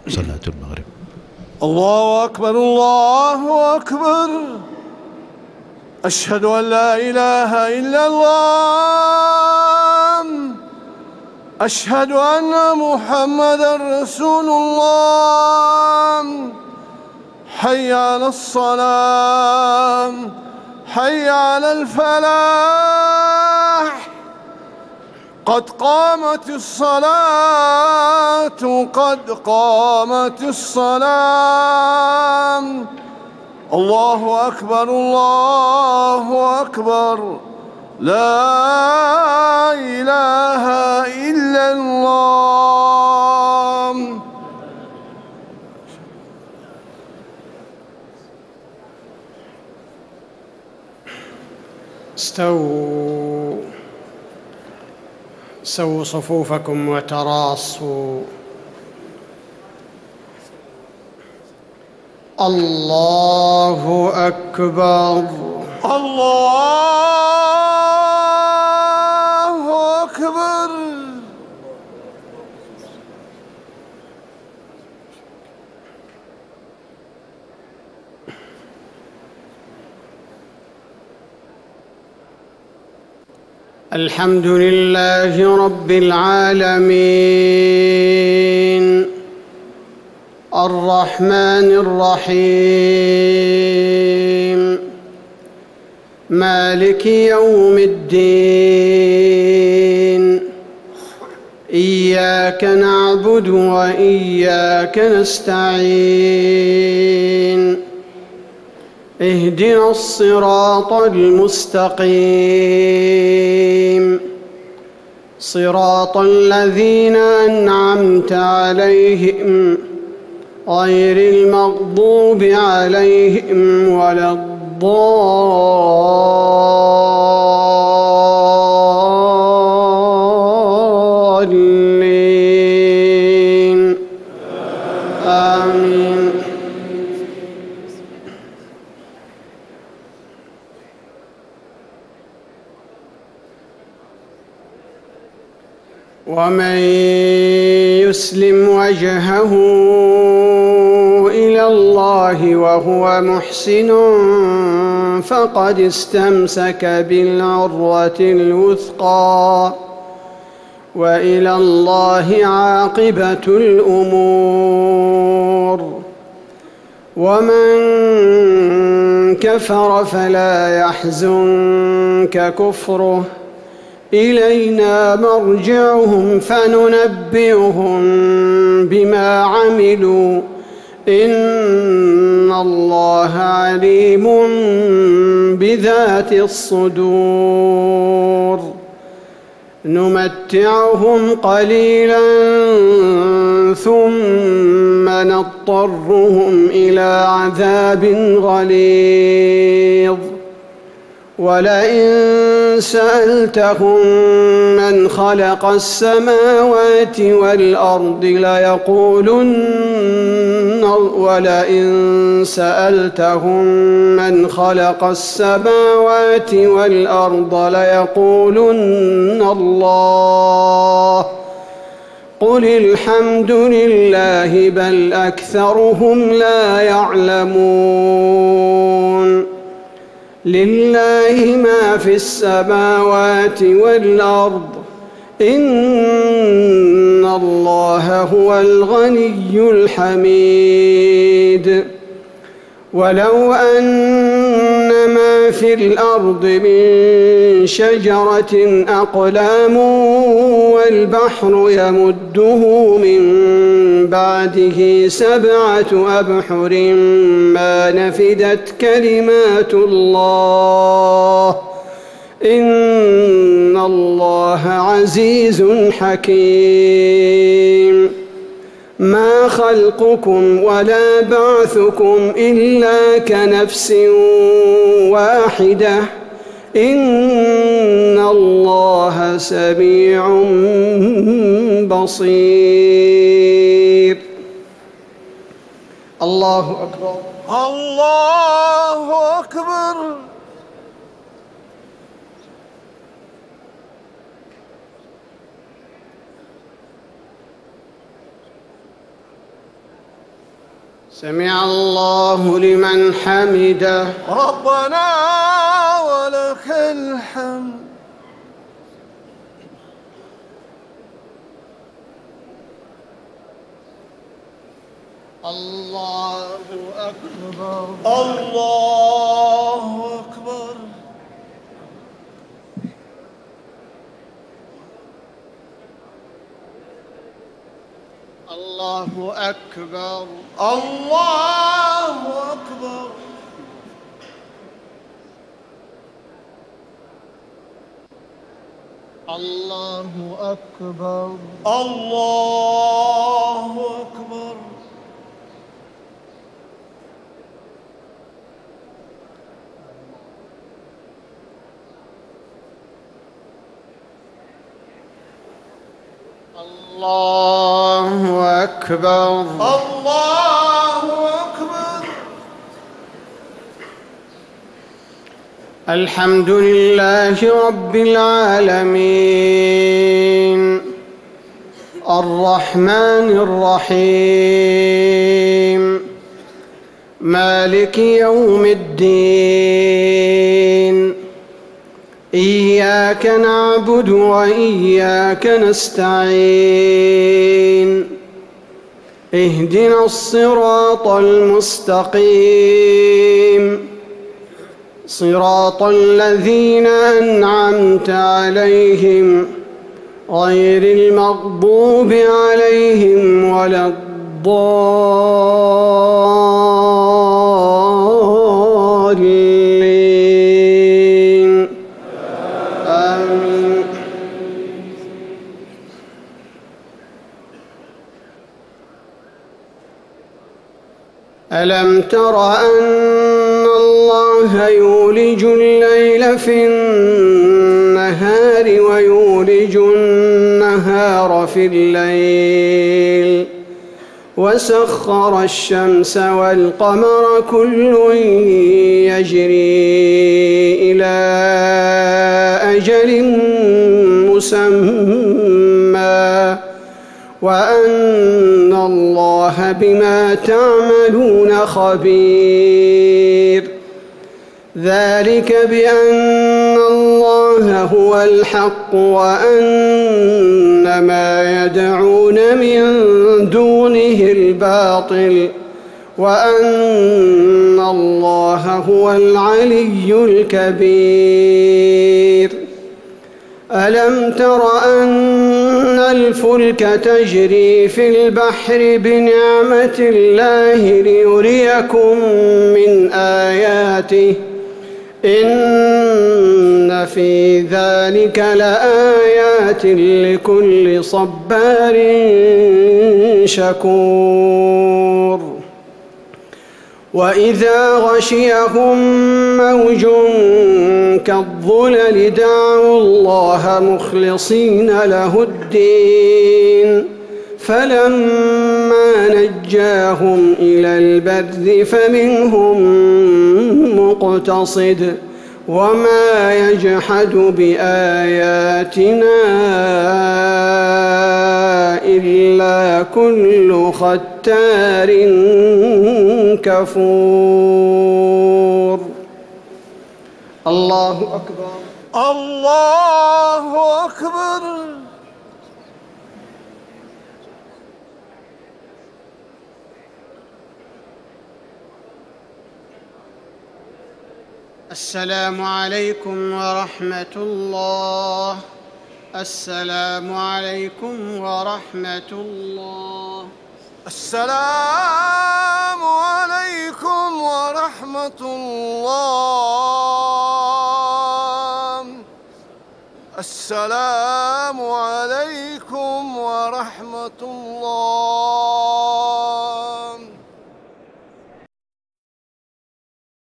صلاة المغرب. الله أكبر الله أكبر، أشهد أن لا إله إلا الله، أشهد أن محمدًا رسول الله. حي على الصلاة، حي على الفلاح، قد قامت الصلاة، قد قامت الصلاة. الله أكبر الله أكبر، لا إله إلا الله. سووا صفوفكم وتراصوا. الله أكبر الله أكبر. الحمد لله رب العالمين، الرحمن الرحيم، مالك يوم الدين. إياك نعبد وإياك نستعين. اهدنا الصراط المستقيم، صراط الذين أنعمت عليهم غير المغضوب عليهم ولا الضالين. آمين. ومن يسلم وجهه إلى الله وهو محسن فقد استمسك بالعروة الوثقى، وإلى الله عاقبة الأمور. ومن كفر فلا يحزنك كفره، إلينا مرجعهم فننبئهم بما عملوا، إن الله عليم بذات الصدور. نمتعهم قليلا ثم نضطرهم إلى عذاب غليظ. ولئن سألتهم من خلق السماوات والأرض ليقولن الله. قل الحمد لله بل أكثرهم لا يعلمون. لله ما في السماوات والأرض، إن الله هو الغني الحميد. ولو أن ما في الأرض من شجرة أقلام والبحر يمده من بعده 7 أبحر ما نفدت كلمات الله، إن الله عزيز حكيم. ما خلقكم ولا بعثكم إلا كنفس واحدة، إن الله سميع بصير. الله أكبر الله أكبر. سمع الله لمن حمده. ربنا ولك الحمد. الله أكبر. الله أكبر. الله أكبر. الله أكبر. الله أكبر. الله أكبر. الله أكبر. الله أكبر. الحمد لله رب العالمين الرحمن الرحيم مالك يوم الدين إياك نعبد وإياك نستعين اهدنا الصراط المستقيم صراط الذين أنعمت عليهم غير المغضوب عليهم ولا الضالين آمين. ألم تر أن الله يولج الليل في النهار ويولج النهار في الليل وسخر الشمس والقمر كل يجري إلى أجل مسمى وأن الله بما تعملون خبير. ذلك بأن الله هو الحق وأن ما يدعون من دونه الباطل وأن الله هو العلي الكبير. ألم تر أن الفلك تجري في البحر بنعمة الله ليريكم من آياته إن في ذلك لآيات لكل صبار شكور. وإذا غشيهم موج كالظلل دعوا الله مخلصين له الدين فلما نجاهم إلى البر فمنهم مقتصد وما يجحد بآياتنا إلا كل ختار كفور. الله أكبر. الله أكبر. السلام عليكم ورحمة الله. السلام عليكم ورحمة الله. السلام عليكم ورحمة الله. السلام عليكم ورحمة الله.